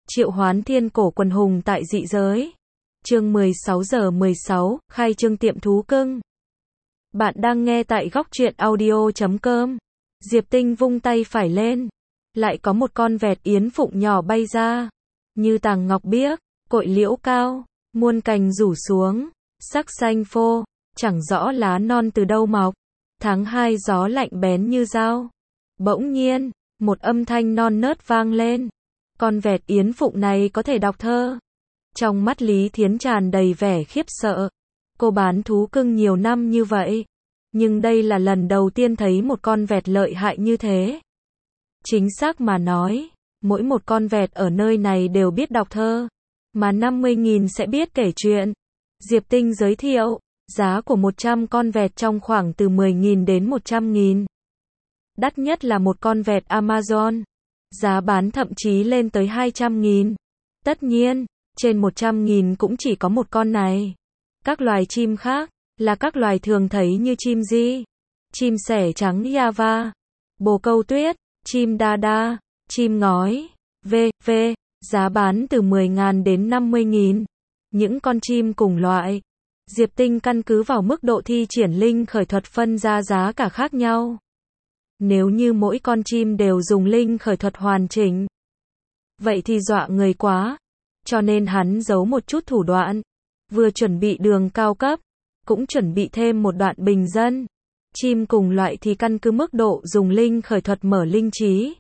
Triệu Hoán Thiên Cổ Quần Hùng tại dị giới. Chương 16:16, khai trương tiệm thú cưng. Bạn đang nghe tại góc truyện audio.com. Diệp Tinh vung tay phải lên, lại có một con vẹt yến phụng nhỏ bay ra, như tàng ngọc biếc, cội liễu cao, muôn cành rủ xuống, sắc xanh phô, chẳng rõ lá non từ đâu mọc. Tháng 2 gió lạnh bén như dao. Bỗng nhiên, một âm thanh non nớt vang lên. Con vẹt yến phụng này có thể đọc thơ. Trong mắt Lý Thiến tràn đầy vẻ khiếp sợ. Cô bán thú cưng nhiều năm như vậy, nhưng đây là lần đầu tiên thấy một con vẹt lợi hại như thế. Chính xác mà nói, mỗi một con vẹt ở nơi này đều biết đọc thơ, mà 50.000 sẽ biết kể chuyện. Diệp Tinh giới thiệu, giá của 100 con vẹt trong khoảng từ 10.000 đến 100.000. Đắt nhất là một con vẹt Amazon, giá bán thậm chí lên tới 200.000. Tất nhiên, trên 100.000 cũng chỉ có một con này. Các loài chim khác, là các loài thường thấy như chim di, chim sẻ trắng Java, bồ câu tuyết, chim đa đa, chim ngói, v.v. Giá bán từ 10.000 đến 50.000. Những con chim cùng loại, Diệp Tinh căn cứ vào mức độ thi triển linh khởi thuật phân ra giá cả khác nhau. Nếu như mỗi con chim đều dùng linh khởi thuật hoàn chỉnh, vậy thì dọa người quá. Cho nên hắn giấu một chút thủ đoạn, vừa chuẩn bị đường cao cấp, cũng chuẩn bị thêm một đoạn bình dân. Chim cùng loại thì căn cứ mức độ dùng linh khởi thuật mở linh trí.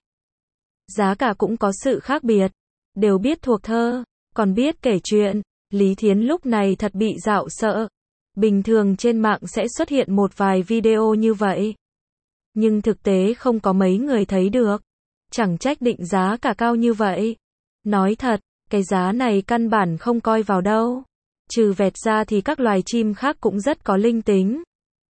Giá cả cũng có sự khác biệt, đều biết thuộc thơ, còn biết kể chuyện. Lý Thiến lúc này thật bị dạo sợ. Bình thường trên mạng sẽ xuất hiện một vài video như vậy, nhưng thực tế không có mấy người thấy được. Chẳng trách định giá cả cao như vậy. Nói thật, cái giá này căn bản không coi vào đâu. Trừ vẹt ra thì các loài chim khác cũng rất có linh tính.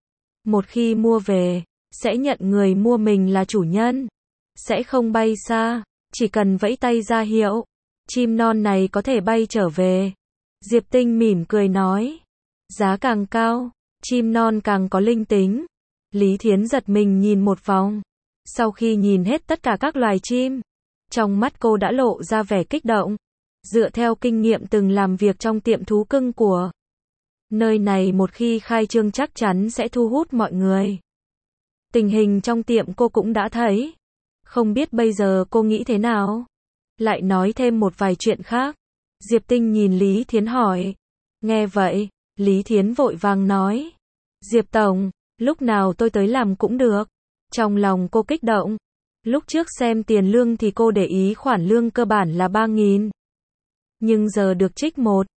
Một khi mua về, sẽ nhận người mua mình là chủ nhân. Sẽ không bay xa, chỉ cần vẫy tay ra hiệu. Chim non này có thể bay trở về. Diệp Tinh mỉm cười nói. Giá càng cao, chim non càng có linh tính. Lý Thiến giật mình nhìn một vòng. Sau khi nhìn hết tất cả các loài chim, trong mắt cô đã lộ ra vẻ kích động. Dựa theo kinh nghiệm từng làm việc trong tiệm thú cưng của nơi này, một khi khai trương chắc chắn sẽ thu hút mọi người. Tình hình trong tiệm cô cũng đã thấy. Không biết bây giờ cô nghĩ thế nào? Lại nói thêm một vài chuyện khác. Diệp Tinh nhìn Lý Thiến hỏi. Nghe vậy, Lý Thiến vội vàng nói. Diệp Tổng, lúc nào tôi tới làm cũng được. Trong lòng cô kích động. Lúc trước xem tiền lương thì cô để ý khoản lương cơ bản là 3.000. Nhưng giờ được trích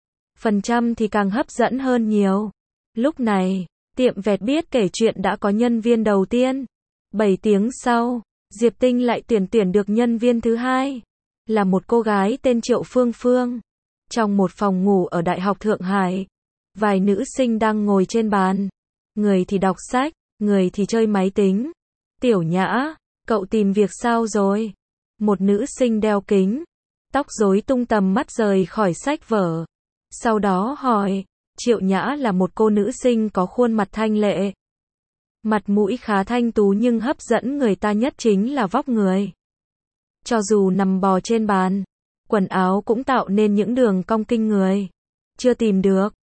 1% thì càng hấp dẫn hơn nhiều. Lúc này, tiệm vẹt biết kể chuyện đã có nhân viên đầu tiên. 7 tiếng sau, Diệp Tinh lại tuyển được nhân viên thứ hai. Là một cô gái tên Triệu Phương Phương. Trong một phòng ngủ ở Đại học Thượng Hải, vài nữ sinh đang ngồi trên bàn. Người thì đọc sách, người thì chơi máy tính. Tiểu Nhã, cậu tìm việc sao rồi? Một nữ sinh đeo kính, tóc rối tung tầm mắt rời khỏi sách vở. Sau đó hỏi. Triệu Nhã là một cô nữ sinh có khuôn mặt thanh lệ. Mặt mũi khá thanh tú, nhưng hấp dẫn người ta nhất chính là vóc người. Cho dù nằm bò trên bàn, quần áo cũng tạo nên những đường cong kinh người. Chưa tìm được.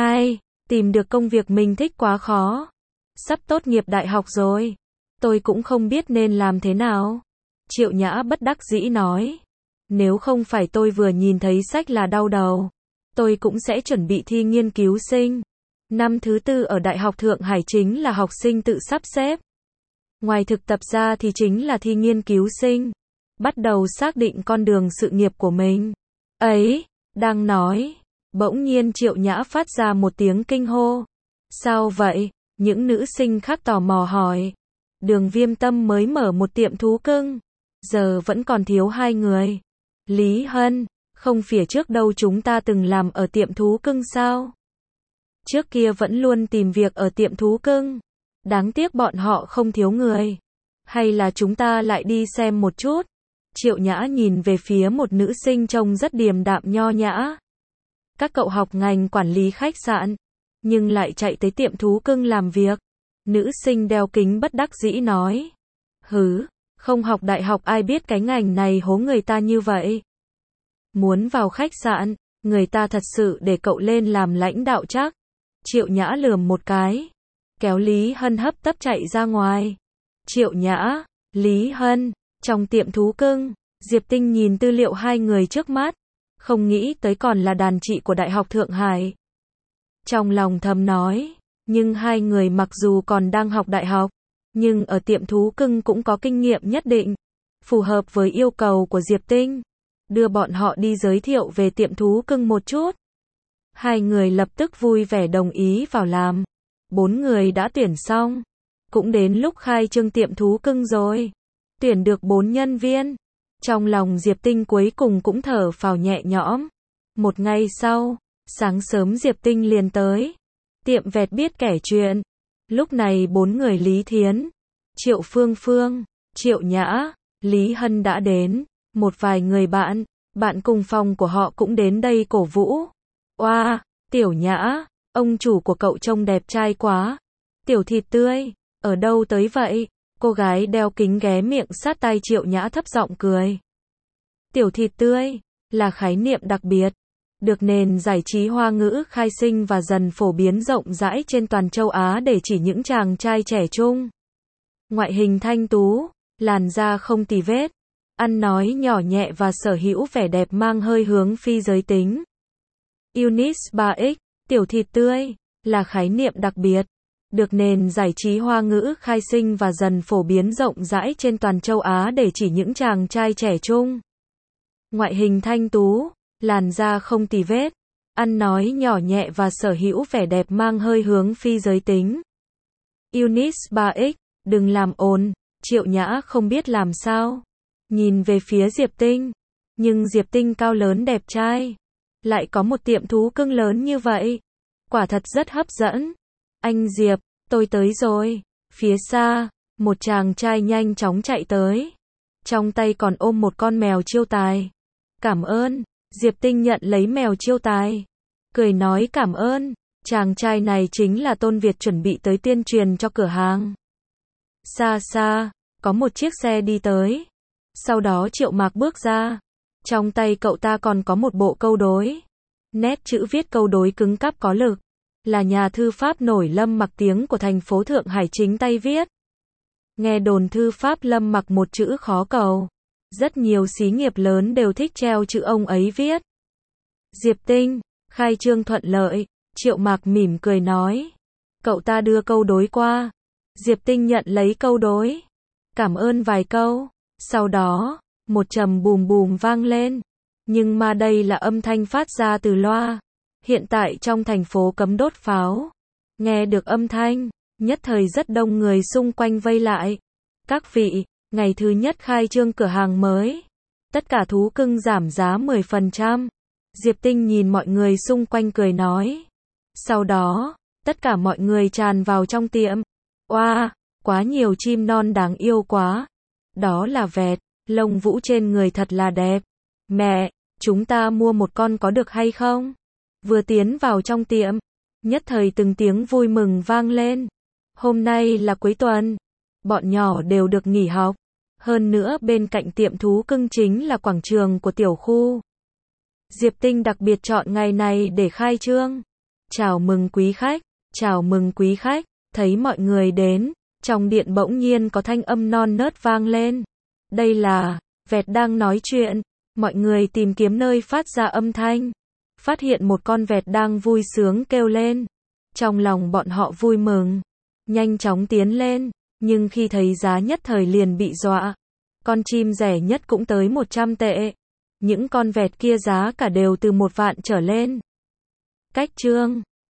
Tìm được công việc mình thích quá khó. Sắp tốt nghiệp đại học rồi. Tôi cũng không biết nên làm thế nào. Triệu Nhã bất đắc dĩ nói. Nếu không phải tôi vừa nhìn thấy sách là đau đầu, tôi cũng sẽ chuẩn bị thi nghiên cứu sinh. Năm thứ 4 ở Đại học Thượng Hải chính là học sinh tự sắp xếp. Ngoài thực tập ra thì chính là thi nghiên cứu sinh. Bắt đầu xác định con đường sự nghiệp của mình. Ấy, đang nói, bỗng nhiên Triệu Nhã phát ra một tiếng kinh hô. Sao vậy? Những nữ sinh khác tò mò hỏi. Đường Viêm Tâm mới mở một tiệm thú cưng, giờ vẫn còn thiếu 2 người. Lý Hân, không phía trước đâu chúng ta từng làm ở tiệm thú cưng sao? Trước kia vẫn luôn tìm việc ở tiệm thú cưng. Đáng tiếc bọn họ không thiếu người. Hay là chúng ta lại đi xem một chút? Triệu Nhã nhìn về phía một nữ sinh trông rất điềm đạm nho nhã. Các cậu học ngành quản lý khách sạn, nhưng lại chạy tới tiệm thú cưng làm việc. Nữ sinh đeo kính bất đắc dĩ nói. Hứ, không học đại học ai biết cái ngành này hố người ta như vậy. Muốn vào khách sạn, người ta thật sự để cậu lên làm lãnh đạo chắc. Triệu Nhã lườm một cái, kéo Lý Hân hấp tấp chạy ra ngoài. Triệu Nhã, Lý Hân, trong tiệm thú cưng, Diệp Tinh nhìn tư liệu hai người trước mắt, không nghĩ tới còn là đàn chị của Đại học Thượng Hải. Trong lòng thầm nói, nhưng hai người mặc dù còn đang học đại học, nhưng ở tiệm thú cưng cũng có kinh nghiệm nhất định, phù hợp với yêu cầu của Diệp Tinh. Đưa bọn họ đi giới thiệu về tiệm thú cưng một chút. Hai người lập tức vui vẻ đồng ý vào làm. 4 người đã tuyển xong. Cũng đến lúc khai trương tiệm thú cưng rồi. Tuyển được 4 nhân viên. Trong lòng Diệp Tinh cuối cùng cũng thở phào nhẹ nhõm. Một ngày sau, sáng sớm Diệp Tinh liền tới. Tiệm vẹt biết kể chuyện. Lúc này 4 người Lý Thiến, Triệu Phương Phương, Triệu Nhã, Lý Hân đã đến. Một vài người bạn cùng phòng của họ cũng đến đây cổ vũ. Oa, Tiểu Nhã, ông chủ của cậu trông đẹp trai quá. Tiểu Thịt Tươi, ở đâu tới vậy? Cô gái đeo kính ghé miệng sát tai Triệu Nhã thấp giọng cười. Tiểu Thịt Tươi là khái niệm đặc biệt, được nền giải trí Hoa ngữ khai sinh và dần phổ biến rộng rãi trên toàn châu Á để chỉ những chàng trai trẻ trung. Ngoại hình thanh tú, làn da không tì vết, ăn nói nhỏ nhẹ và sở hữu vẻ đẹp mang hơi hướng phi giới tính. Eunice 3X, Tiểu Thịt Tươi, là khái niệm đặc biệt, được nền giải trí Hoa ngữ khai sinh và dần phổ biến rộng rãi trên toàn châu Á để chỉ những chàng trai trẻ trung. Ngoại hình thanh tú, làn da không tì vết, ăn nói nhỏ nhẹ và sở hữu vẻ đẹp mang hơi hướng phi giới tính. Eunice 3X, đừng làm ồn, Triệu Nhã không biết làm sao. Nhìn về phía Diệp Tinh, nhưng Diệp Tinh cao lớn đẹp trai, lại có một tiệm thú cưng lớn như vậy, quả thật rất hấp dẫn. Anh Diệp, tôi tới rồi. Phía xa, một chàng trai nhanh chóng chạy tới, trong tay còn ôm một con mèo chiêu tài. Cảm ơn. Diệp Tinh nhận lấy mèo chiêu tài, cười nói cảm ơn. Chàng trai này chính là Tôn Việt chuẩn bị tới tuyên truyền cho cửa hàng. Xa xa, có một chiếc xe đi tới. Sau đó Triệu Mạc bước ra. Trong tay cậu ta còn có một bộ câu đối. Nét chữ viết câu đối cứng cáp có lực. Là nhà thư pháp nổi Lâm Mặc tiếng của thành phố Thượng Hải chính tay viết. Nghe đồn thư pháp Lâm Mặc một chữ khó cầu. Rất nhiều xí nghiệp lớn đều thích treo chữ ông ấy viết. Diệp Tinh, khai trương thuận lợi. Triệu Mạc mỉm cười nói. Cậu ta đưa câu đối qua. Diệp Tinh nhận lấy câu đối. Cảm ơn vài câu. Sau đó, một trầm bùm bùm vang lên. Nhưng mà đây là âm thanh phát ra từ loa. Hiện tại trong thành phố cấm đốt pháo. Nghe được âm thanh, nhất thời rất đông người xung quanh vây lại. Các vị, ngày thứ nhất khai trương cửa hàng mới. Tất cả thú cưng giảm giá 10%. Diệp Tinh nhìn mọi người xung quanh cười nói. Sau đó, tất cả mọi người tràn vào trong tiệm. Oa, quá nhiều chim non đáng yêu quá. Đó là vẹt, lông vũ trên người thật là đẹp. Mẹ, chúng ta mua một con có được hay không? Vừa tiến vào trong tiệm, nhất thời từng tiếng vui mừng vang lên. Hôm nay là cuối tuần, bọn nhỏ đều được nghỉ học. Hơn nữa bên cạnh tiệm thú cưng chính là quảng trường của tiểu khu. Diệp Tinh đặc biệt chọn ngày này để khai trương. Chào mừng quý khách, chào mừng quý khách. Thấy mọi người đến, trong điện bỗng nhiên có thanh âm non nớt vang lên. Đây là vẹt đang nói chuyện. Mọi người tìm kiếm nơi phát ra âm thanh, phát hiện một con vẹt đang vui sướng kêu lên. Trong lòng bọn họ vui mừng, nhanh chóng tiến lên, nhưng khi thấy giá nhất thời liền bị dọa. Con chim rẻ nhất cũng tới 100 tệ. Những con vẹt kia giá cả đều từ 1 vạn trở lên. Cách chương